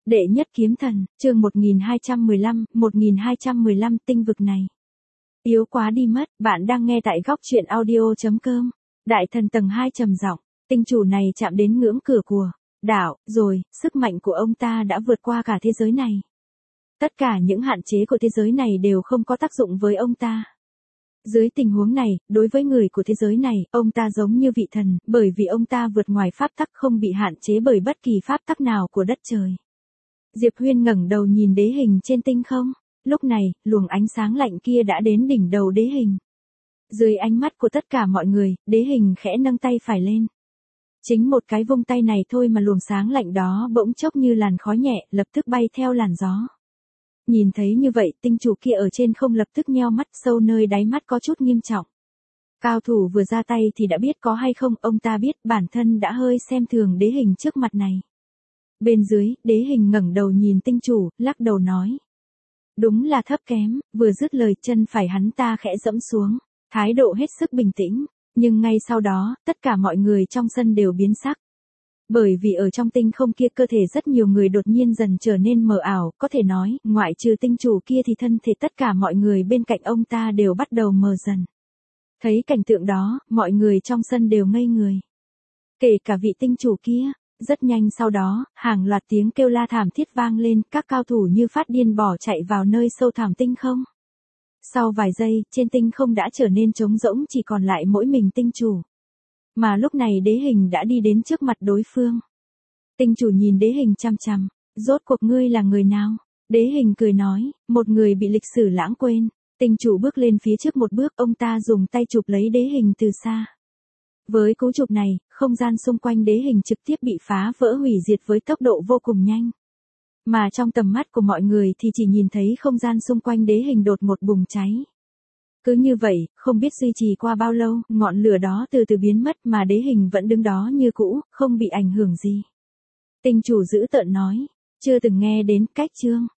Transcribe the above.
Đệ nhất kiếm thần, chương 1215 tinh vực này. Yếu quá đi mất, bạn đang nghe tại góc truyện audio.com. Đại thần tầng 2 trầm giọng, tinh chủ này chạm đến ngưỡng cửa của đạo, rồi, sức mạnh của ông ta đã vượt qua cả thế giới này. Tất cả những hạn chế của thế giới này đều không có tác dụng với ông ta. Dưới tình huống này, đối với người của thế giới này, ông ta giống như vị thần, bởi vì ông ta vượt ngoài pháp tắc không bị hạn chế bởi bất kỳ pháp tắc nào của đất trời. Diệp Huyên ngẩng đầu nhìn đế hình trên tinh không. Lúc này, luồng ánh sáng lạnh kia đã đến đỉnh đầu đế hình. Dưới ánh mắt của tất cả mọi người, đế hình khẽ nâng tay phải lên. Chính một cái vung tay này thôi mà luồng sáng lạnh đó bỗng chốc như làn khói nhẹ, lập tức bay theo làn gió. Nhìn thấy như vậy, tinh chủ kia ở trên không lập tức nheo mắt, sâu nơi đáy mắt có chút nghiêm trọng. Cao thủ vừa ra tay thì đã biết có hay không, ông ta biết bản thân đã hơi xem thường đế hình trước mặt này. Bên dưới, đế hình ngẩng đầu nhìn tinh chủ, lắc đầu nói. Đúng là thấp kém, vừa dứt lời chân phải hắn ta khẽ dẫm xuống, thái độ hết sức bình tĩnh, nhưng ngay sau đó, tất cả mọi người trong sân đều biến sắc. Bởi vì ở trong tinh không kia cơ thể rất nhiều người đột nhiên dần trở nên mờ ảo, có thể nói, ngoại trừ tinh chủ kia thì thân thể tất cả mọi người bên cạnh ông ta đều bắt đầu mờ dần. Thấy cảnh tượng đó, mọi người trong sân đều ngây người. Kể cả vị tinh chủ kia. Rất nhanh sau đó, hàng loạt tiếng kêu la thảm thiết vang lên, các cao thủ như phát điên bỏ chạy vào nơi sâu thẳm tinh không. Sau vài giây, trên tinh không đã trở nên trống rỗng, chỉ còn lại mỗi mình tinh chủ. Mà lúc này đế hình đã đi đến trước mặt đối phương. Tinh chủ nhìn đế hình chăm chăm, rốt cuộc ngươi là người nào? Đế hình cười nói, một người bị lịch sử lãng quên. Tinh chủ bước lên phía trước một bước, ông ta dùng tay chụp lấy đế hình từ xa. Với cú chụp này, không gian xung quanh đế hình trực tiếp bị phá vỡ hủy diệt với tốc độ vô cùng nhanh. Mà trong tầm mắt của mọi người thì chỉ nhìn thấy không gian xung quanh đế hình đột ngột bùng cháy. Cứ như vậy, không biết duy trì qua bao lâu, ngọn lửa đó từ từ biến mất mà đế hình vẫn đứng đó như cũ, không bị ảnh hưởng gì. Tinh chủ dữ tợn nói, chưa từng nghe đến cách chương.